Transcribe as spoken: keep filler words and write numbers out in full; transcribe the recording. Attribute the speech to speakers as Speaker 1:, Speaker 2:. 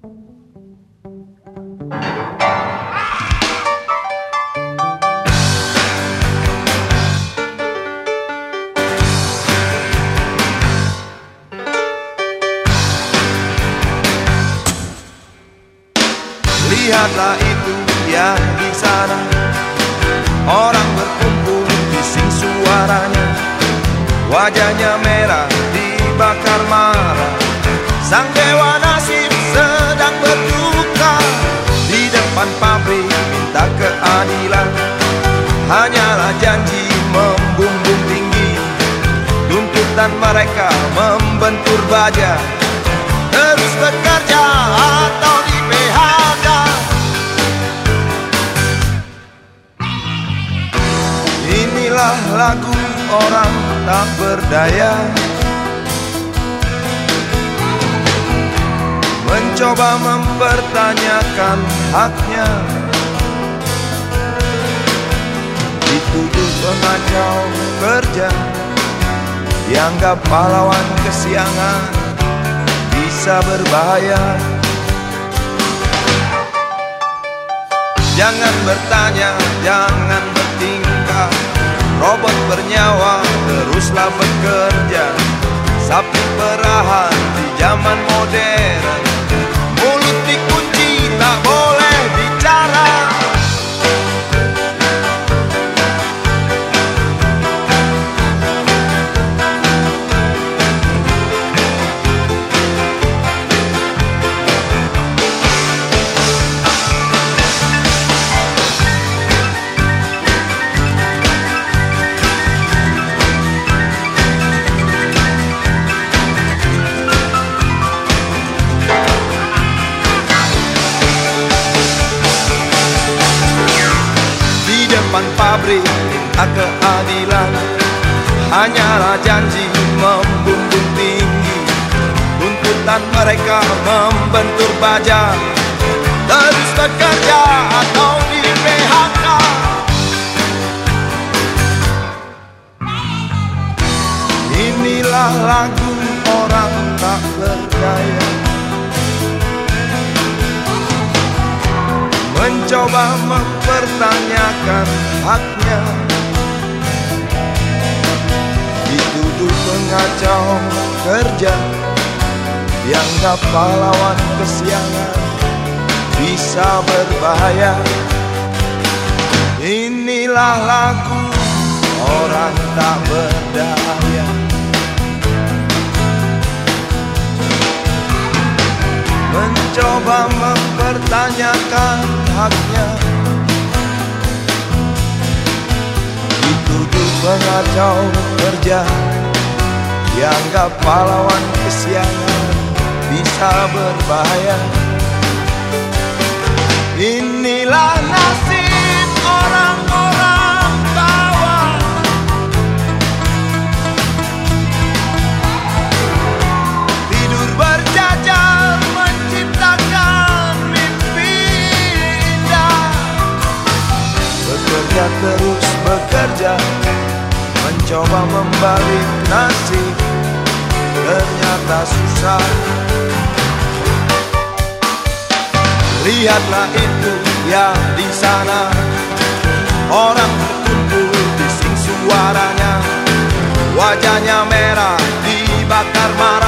Speaker 1: Lihatlah itu yang di sana, orang berkumpul bising suaranya, wajahnya merah dibakar marah. Sang dewa nasib sedang berduka, di depan pabrik minta keadilan. Hanyalah janji membumbung tinggi, tuntutan mereka membentur baja. Terus bekerja atau di P H K. Inilah lagu orang tak berdaya, mencoba mempertanyakan haknya, dituduh pengacau kerja, dianggap pahlawan kesiangan, bisa berbahaya. Jangan bertanya, jangan bertingkah, robot bernyawa teruslah bekerja. Sapi perahan di zaman modern, mulut dikunci tak boleh bicara. Depan pabrik minta keadilan, hanyalah janji membumbung tinggi, tuntutan mereka membentur baja. Terus bekerja atau di P H K. Inilah lagu orang tak berdaya, mencoba mempertanyakan haknya, dituduh pengacau kerja, dianggap pahlawan kesiangan, bisa berbahaya. Inilah lagu orang tak berdaya, mencoba mempertanyakan haknya, dituduh pengacau kerja, dianggap pahlawan kesiangan, bisa berbahaya. Inilah nasib orang-orang bawah, tidur berjajar menciptakan mimpi indah, bekerja terus bekerja, mencoba membalik nasib, ternyata susah. Lihatlah itu ya di sana, orang berkumpul bising suaranya, wajahnya merah dibakar marah.